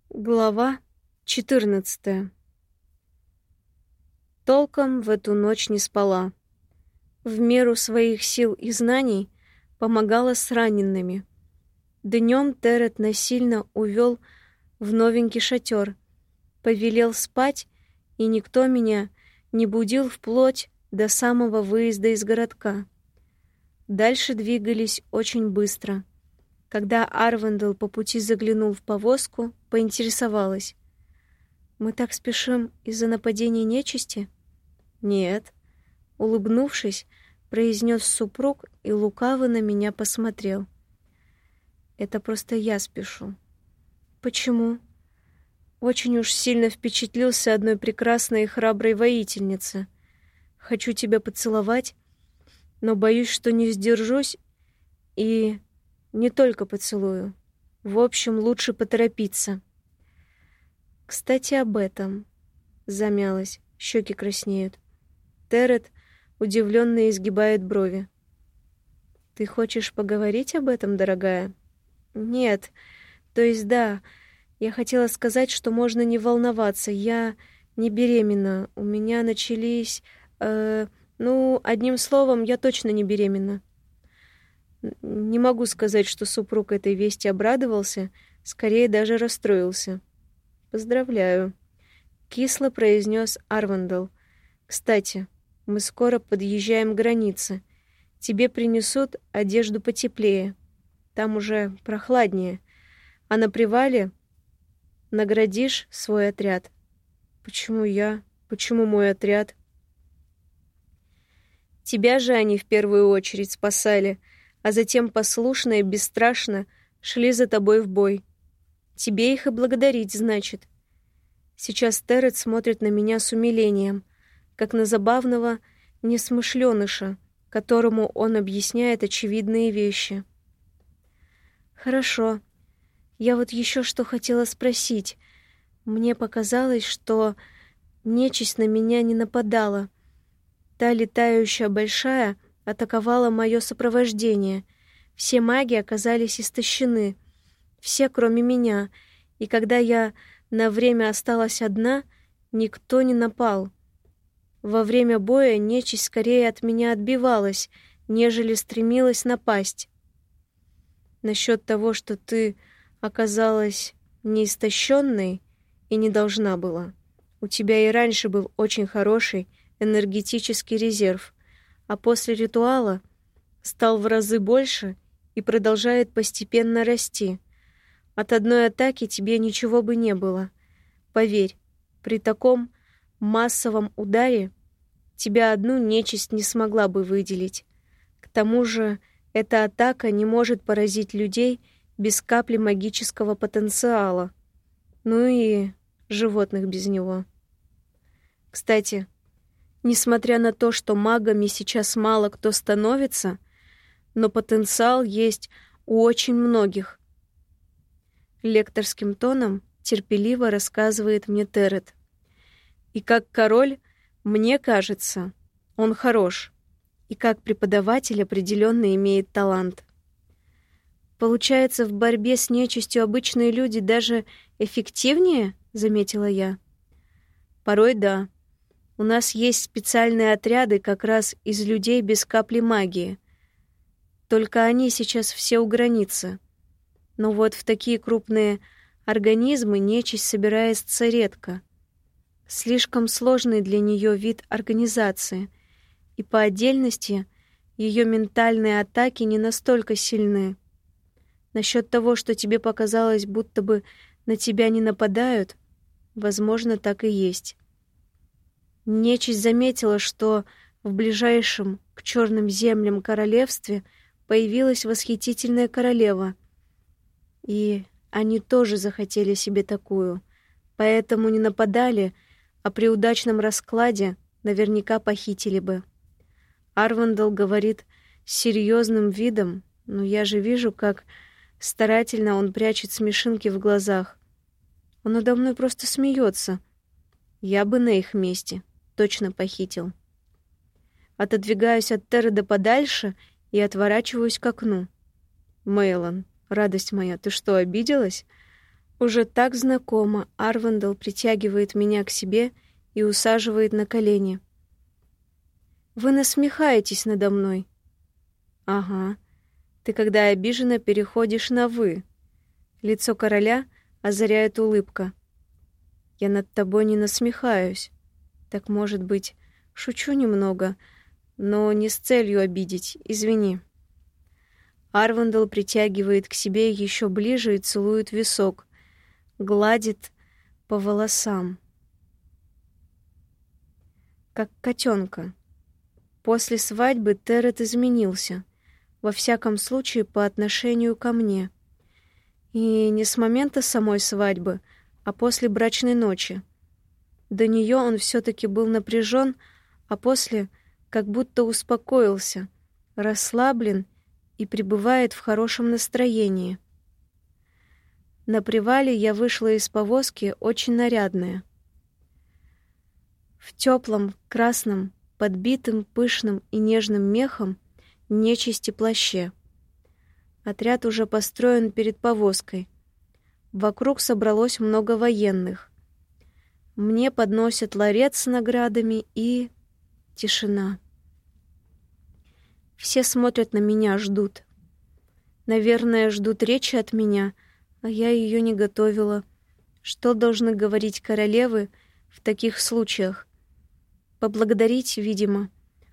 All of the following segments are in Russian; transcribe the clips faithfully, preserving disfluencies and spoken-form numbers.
Глава четырнадцатая. Толком в эту ночь не спала. В меру своих сил и знаний помогала с ранеными. Днем Терет насильно увел в новенький шатер, повелел спать, и никто меня не будил вплоть до самого выезда из городка. Дальше двигались очень быстро. Когда Арвандел по пути заглянул в повозку, поинтересовалась: «Мы так спешим из-за нападения нечисти?» «Нет», — улыбнувшись, произнес супруг и лукаво на меня посмотрел. «Это просто я спешу». «Почему?» «Очень уж сильно впечатлился одной прекрасной и храброй воительнице. Хочу тебя поцеловать, но боюсь, что не сдержусь и не только поцелую. В общем, лучше поторопиться». «Кстати, об этом», — замялась, щеки краснеют. Терет удивленно изгибает брови. «Ты хочешь поговорить об этом, дорогая?» «Нет, то есть да, я хотела сказать, что можно не волноваться. Я не беременна. У меня начались... Э, ну, одним словом, я точно не беременна». Не могу сказать, что супруг этой вести обрадовался, скорее даже расстроился. «Поздравляю», — кисло произнес Арвандел. «Кстати, мы скоро подъезжаем к границе. Тебе принесут одежду потеплее. Там уже прохладнее. А на привале наградишь свой отряд». «Почему я? Почему мой отряд?» «Тебя же они в первую очередь спасали, а затем послушно и бесстрашно шли за тобой в бой. Тебе их и благодарить, значит». Сейчас Терет смотрит на меня с умилением, как на забавного несмышленыша, которому он объясняет очевидные вещи. «Хорошо. Я вот еще что хотела спросить. Мне показалось, что нечисть на меня не нападала. Та летающая большая атаковала мое сопровождение. Все маги оказались истощены. Все, кроме меня. И когда я на время осталась одна, никто не напал. Во время боя нечисть скорее от меня отбивалась, нежели стремилась напасть. Насчет того, что ты оказалась неистощенной и не должна была. У тебя и раньше был очень хороший энергетический резерв, а после ритуала стал в разы больше и продолжает постепенно расти. От одной атаки тебе ничего бы не было. Поверь, при таком массовом ударе тебя одну нечисть не смогла бы выделить. К тому же эта атака не может поразить людей без капли магического потенциала. Ну и животных без него. Кстати, несмотря на то, что магами сейчас мало кто становится, но потенциал есть у очень многих. Лекторским тоном терпеливо рассказывает мне Терет. И как король, мне кажется, он хорош. И как преподаватель определенно имеет талант. Получается, в борьбе с нечистью обычные люди даже эффективнее, заметила я. Порой да. У нас есть специальные отряды как раз из людей без капли магии. Только они сейчас все у границы. Но вот в такие крупные организмы нечисть собирается редко. Слишком сложный для нее вид организации, и по отдельности ее ментальные атаки не настолько сильны. Насчет того, что тебе показалось, будто бы на тебя не нападают, возможно, так и есть. Нечисть заметила, что в ближайшем к черным землям королевстве появилась восхитительная королева, и они тоже захотели себе такую, поэтому не нападали, а при удачном раскладе наверняка похитили бы. Арвандел говорит с серьезным видом, но я же вижу, как старательно он прячет смешинки в глазах. Он надо мной просто смеется. Я бы на их месте точно похитил. Отодвигаюсь от Тереда подальше и отворачиваюсь к окну. «Мейлон, радость моя, ты что, обиделась?» Уже так знакомо Арвандел притягивает меня к себе и усаживает на колени. «Вы насмехаетесь надо мной?» «Ага. Ты, когда обижена, переходишь на «вы». Лицо короля озаряет улыбка. «Я над тобой не насмехаюсь. Так, может быть, шучу немного, но не с целью обидеть, извини». Арвандел притягивает к себе еще ближе и целует висок, гладит по волосам, как котенка. После свадьбы Терет изменился, во всяком случае по отношению ко мне. И не с момента самой свадьбы, а после брачной ночи. До нее он все-таки был напряжен, а после как будто успокоился, расслаблен и пребывает в хорошем настроении. На привале я вышла из повозки очень нарядная. В теплом, красном, подбитым пышным и нежным мехом нечисти плаще. Отряд уже построен перед повозкой. Вокруг собралось много военных. Мне подносят ларец с наградами и... тишина. Все смотрят на меня, ждут. Наверное, ждут речи от меня, а я ее не готовила. Что должны говорить королевы в таких случаях? Поблагодарить, видимо.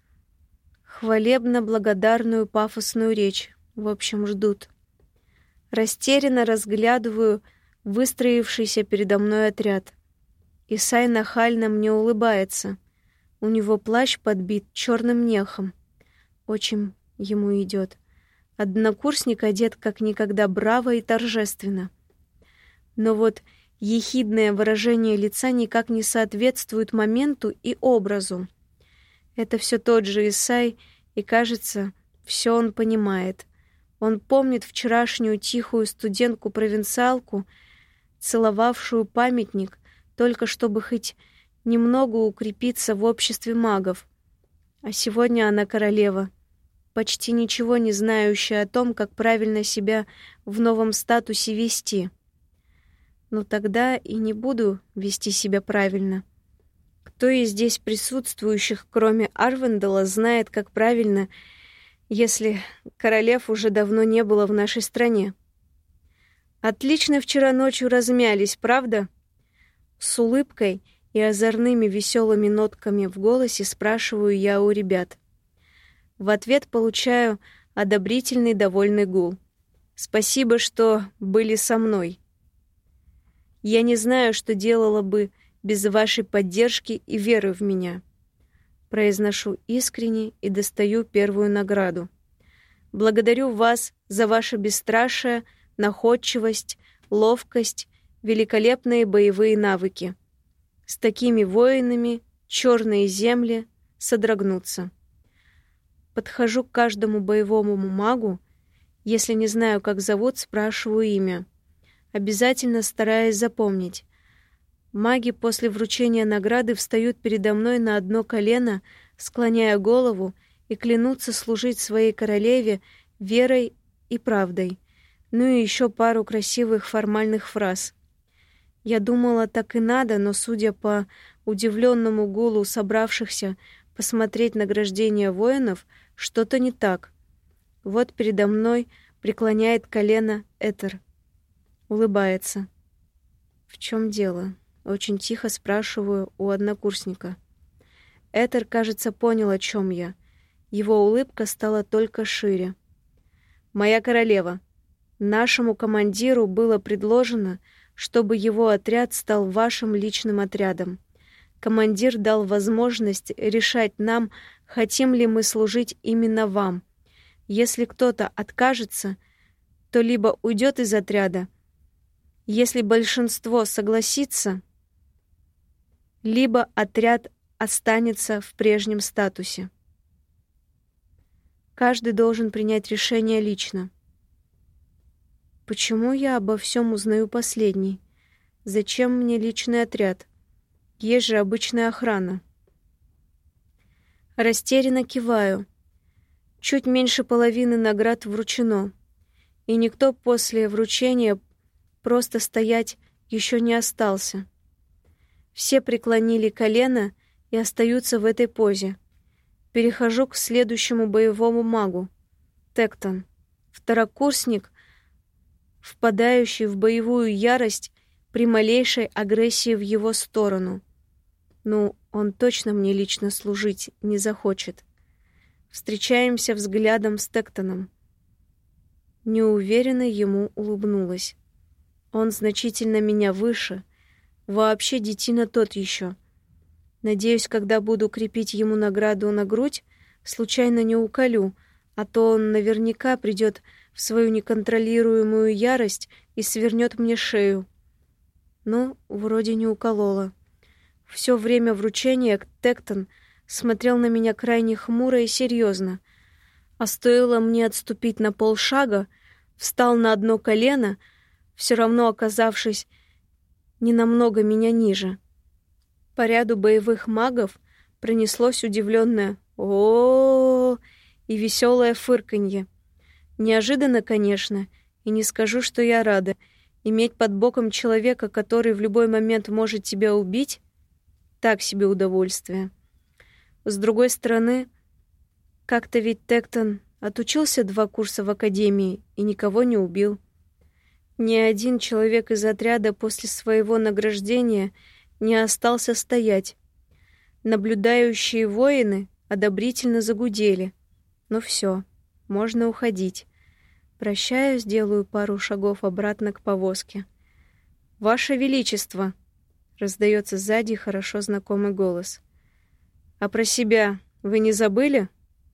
Хвалебно-благодарную пафосную речь. В общем, ждут. Растерянно разглядываю выстроившийся передо мной отряд. Исай нахально мне улыбается. У него плащ подбит черным мехом. Очень ему идет. Однокурсник одет как никогда браво и торжественно. Но вот ехидное выражение лица никак не соответствует моменту и образу. Это все тот же Исай, и, кажется, все он понимает. Он помнит вчерашнюю тихую студентку-провинциалку, целовавшую памятник, только чтобы хоть немного укрепиться в обществе магов. А сегодня она королева, почти ничего не знающая о том, как правильно себя в новом статусе вести. Но тогда и не буду вести себя правильно. Кто из здесь присутствующих, кроме Арвандела, знает, как правильно, если королев уже давно не было в нашей стране? Отлично вчера ночью размялись, правда? С улыбкой и озорными веселыми нотками в голосе спрашиваю я у ребят. В ответ получаю одобрительный довольный гул. Спасибо, что были со мной. Я не знаю, что делала бы без вашей поддержки и веры в меня. Произношу искренне и достаю первую награду. Благодарю вас за ваше бесстрашие, находчивость, ловкость, великолепные боевые навыки. С такими воинами черные земли содрогнутся. Подхожу к каждому боевому магу, если не знаю, как зовут, спрашиваю имя. Обязательно стараюсь запомнить. Маги после вручения награды встают передо мной на одно колено, склоняя голову, и клянутся служить своей королеве верой и правдой. Ну и еще пару красивых формальных фраз. Я думала, так и надо, но, судя по удивленному гулу собравшихся посмотреть награждение воинов, что-то не так. Вот передо мной преклоняет колено Этер. Улыбается. «В чем дело?» Очень тихо спрашиваю у однокурсника. Этер, кажется, понял, о чем я. Его улыбка стала только шире. «Моя королева, нашему командиру было предложено, чтобы его отряд стал вашим личным отрядом. Командир дал возможность решать нам, хотим ли мы служить именно вам. Если кто-то откажется, то либо уйдет из отряда, если большинство согласится, либо отряд останется в прежнем статусе. Каждый должен принять решение лично. Почему я обо всем узнаю последний? Зачем мне личный отряд? Есть же обычная охрана. Растерянно киваю. Чуть меньше половины наград вручено, и никто после вручения просто стоять еще не остался. Все преклонили колено и остаются в этой позе. Перехожу к следующему боевому магу. Тектон. Второкурсник, впадающий в боевую ярость при малейшей агрессии в его сторону. Ну, он точно мне лично служить не захочет. Встречаемся взглядом с Тектоном. Неуверенно ему улыбнулась. Он значительно меня выше. Вообще детина тот еще. Надеюсь, когда буду крепить ему награду на грудь, случайно не уколю, а то он наверняка придет в свою неконтролируемую ярость и свернет мне шею. Ну, вроде не уколола. Все время вручения Тектон смотрел на меня крайне хмуро и серьезно, а стоило мне отступить на полшага, встал на одно колено, все равно оказавшись не намного меня ниже. По ряду боевых магов пронеслось удивленное «О-о-о!» и веселое фырканье. Неожиданно, конечно, и не скажу, что я рада. Иметь под боком человека, который в любой момент может тебя убить, так себе удовольствие. С другой стороны, как-то ведь Тектон отучился два курса в академии и никого не убил. Ни один человек из отряда после своего награждения не остался стоять. Наблюдающие воины одобрительно загудели. Ну все, можно уходить. Прощаюсь, делаю пару шагов обратно к повозке. «Ваше Величество!» — раздается сзади хорошо знакомый голос. «А про себя вы не забыли?»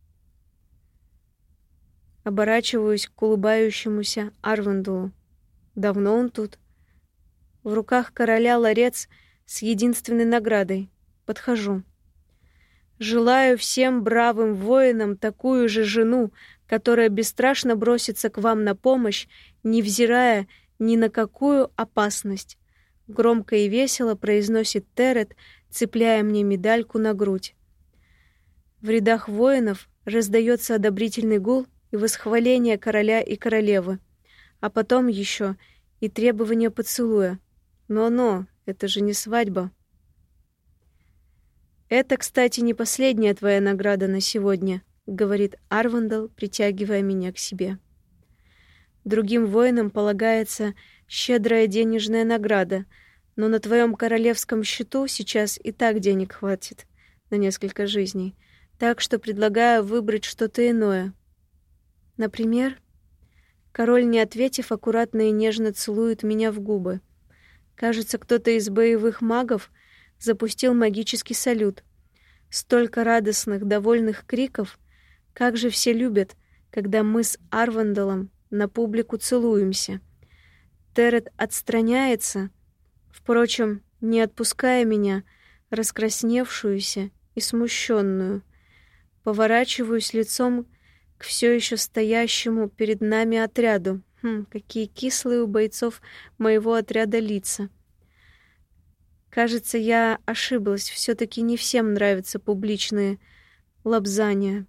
Оборачиваюсь к улыбающемуся Арвандулу. Давно он тут. В руках короля ларец с единственной наградой. Подхожу. «Желаю всем бравым воинам такую же жену, которая бесстрашно бросится к вам на помощь, невзирая ни на какую опасность», — громко и весело произносит Терет, цепляя мне медальку на грудь. В рядах воинов раздается одобрительный гул и восхваление короля и королевы, а потом еще и требование поцелуя. Но-но, это же не свадьба. «Это, кстати, не последняя твоя награда на сегодня», — говорит Арвандал, притягивая меня к себе. «Другим воинам полагается щедрая денежная награда, но на твоем королевском счету сейчас и так денег хватит на несколько жизней, так что предлагаю выбрать что-то иное. Например...» Король, не ответив, аккуратно и нежно целует меня в губы. Кажется, кто-то из боевых магов запустил магический салют. Столько радостных, довольных криков. Как же все любят, когда мы с Арвандалом на публику целуемся. Терет отстраняется, впрочем, не отпуская меня, раскрасневшуюся и смущенную. Поворачиваюсь лицом к все еще стоящему перед нами отряду. Хм, какие кислые у бойцов моего отряда лица. Кажется, я ошиблась. Все-таки не всем нравятся публичные лобзания.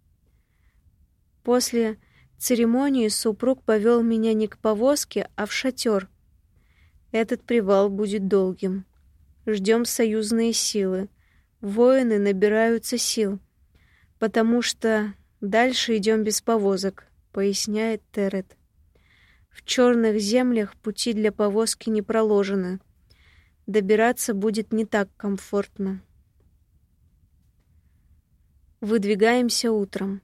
После церемонии супруг повел меня не к повозке, а в шатер. Этот привал будет долгим. Ждем союзные силы. Воины набираются сил, потому что дальше идем без повозок, поясняет Терет. В черных землях пути для повозки не проложены. Добираться будет не так комфортно. Выдвигаемся утром.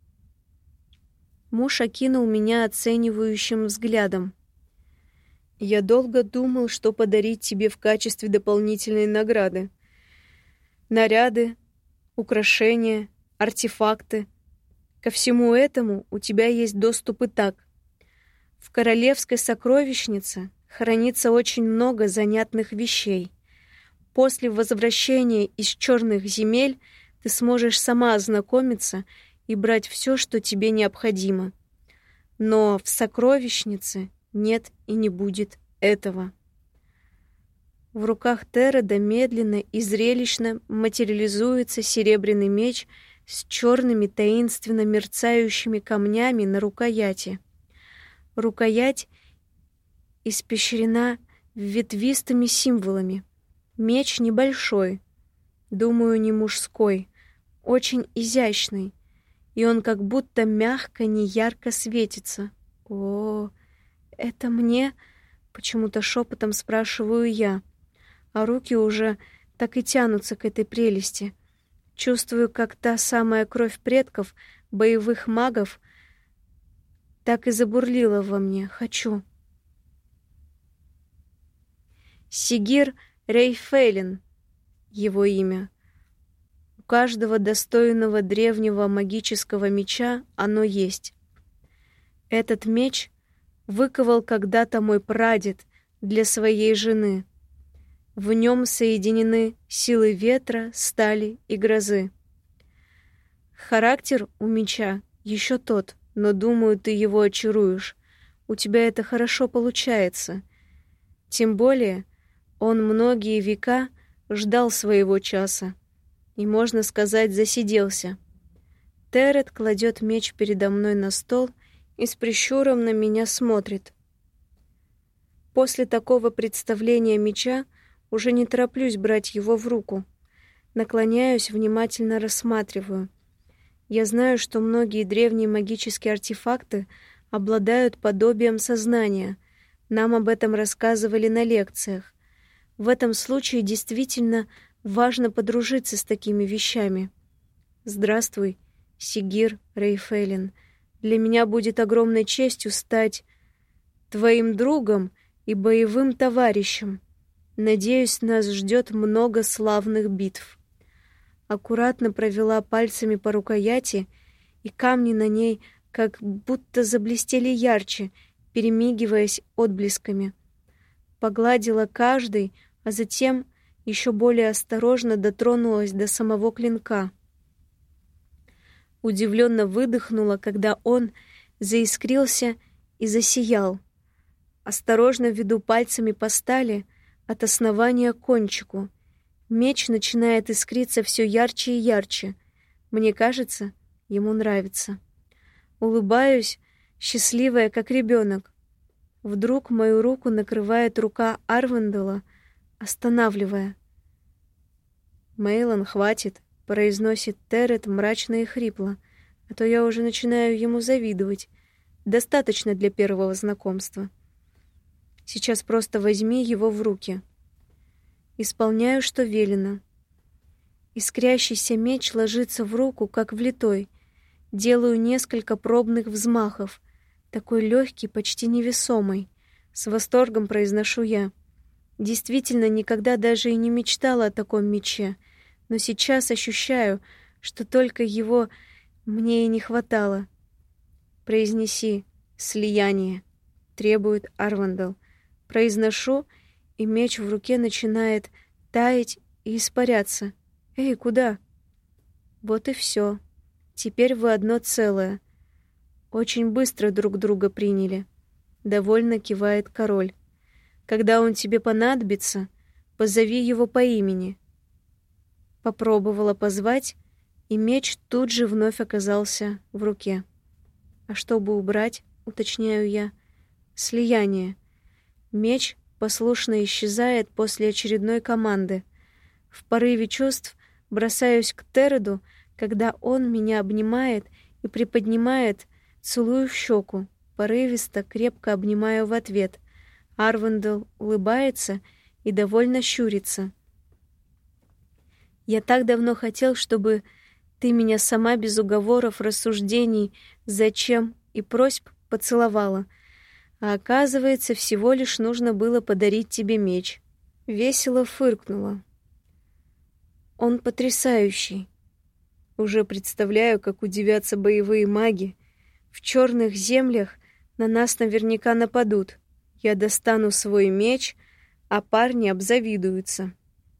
Муж окинул меня оценивающим взглядом. «Я долго думал, что подарить тебе в качестве дополнительной награды. Наряды, украшения, артефакты. Ко всему этому у тебя есть доступ и так. В королевской сокровищнице хранится очень много занятных вещей. После возвращения из черных земель ты сможешь сама ознакомиться и брать все, что тебе необходимо. Но в сокровищнице нет и не будет этого». В руках Тереда медленно и зрелищно материализуется серебряный меч с черными таинственно мерцающими камнями на рукояти. Рукоять испещрена ветвистыми символами. Меч небольшой, думаю, не мужской, очень изящный, и он как будто мягко, неярко светится. О, это мне? Почему-то шепотом спрашиваю я, а руки уже так и тянутся к этой прелести. Чувствую, как та самая кровь предков, боевых магов, так и забурлила во мне. Хочу. Сигир Рейфейлин — его имя. У каждого достойного древнего магического меча оно есть. Этот меч выковал когда-то мой прадед для своей жены. В нем соединены силы ветра, стали и грозы. Характер у меча еще тот, но, думаю, ты его очаруешь. У тебя это хорошо получается. Тем более, он многие века ждал своего часа и, можно сказать, засиделся. Терет кладет меч передо мной на стол и с прищуром на меня смотрит. После такого представления меча уже не тороплюсь брать его в руку. Наклоняюсь, внимательно рассматриваю. Я знаю, что многие древние магические артефакты обладают подобием сознания. Нам об этом рассказывали на лекциях. В этом случае действительно важно подружиться с такими вещами. Здравствуй, Сигир Рейфейлин. Для меня будет огромной честью стать твоим другом и боевым товарищем. Надеюсь, нас ждет много славных битв. Аккуратно провела пальцами по рукояти, и камни на ней как будто заблестели ярче, перемигиваясь отблесками. Погладила каждый, а затем еще более осторожно дотронулась до самого клинка. Удивленно выдохнула, когда он заискрился и засиял. Осторожно веду пальцами по стали от основания к кончику. Меч начинает искриться все ярче и ярче. Мне кажется, ему нравится. Улыбаюсь, счастливая, как ребенок. Вдруг мою руку накрывает рука Арвандела, останавливая. «Мейлон, хватит», — произносит Терет мрачно и хрипло, а то я уже начинаю ему завидовать. Достаточно для первого знакомства. Сейчас просто возьми его в руки. Исполняю, что велено. Искрящийся меч ложится в руку, как влитой. Делаю несколько пробных взмахов, такой легкий, почти невесомый. С восторгом произношу я. Действительно, никогда даже и не мечтала о таком мече, но сейчас ощущаю, что только его мне и не хватало. «Произнеси слияние», — требует Арвандел. Произношу, и меч в руке начинает таять и испаряться. «Эй, куда?» Вот и все. Теперь вы одно целое. Очень быстро друг друга приняли. Довольно кивает король. Когда он тебе понадобится, позови его по имени. Попробовала позвать, и меч тут же вновь оказался в руке. А чтобы убрать, уточняю я, слияние. Меч послушно исчезает после очередной команды. В порыве чувств бросаюсь к Тереду, когда он меня обнимает и приподнимает, целую в щеку, порывисто, крепко обнимаю в ответ. Арвандел улыбается и довольно щурится. «Я так давно хотел, чтобы ты меня сама без уговоров, рассуждений, зачем и просьб поцеловала. А оказывается, всего лишь нужно было подарить тебе меч». Весело фыркнула. «Он потрясающий. Уже представляю, как удивятся боевые маги. В черных землях на нас наверняка нападут. Я достану свой меч, а парни обзавидуются».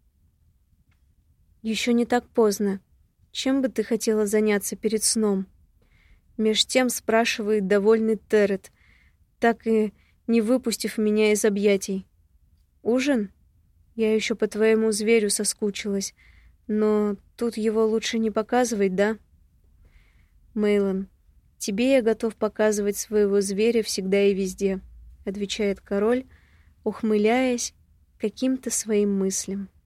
«Еще не так поздно. Чем бы ты хотела заняться перед сном?» Меж тем спрашивает довольный Терет, так и не выпустив меня из объятий. «Ужин? Я еще по твоему зверю соскучилась, но тут его лучше не показывать, да?» «Мейлон, тебе я готов показывать своего зверя всегда и везде», — отвечает король, ухмыляясь каким-то своим мыслям.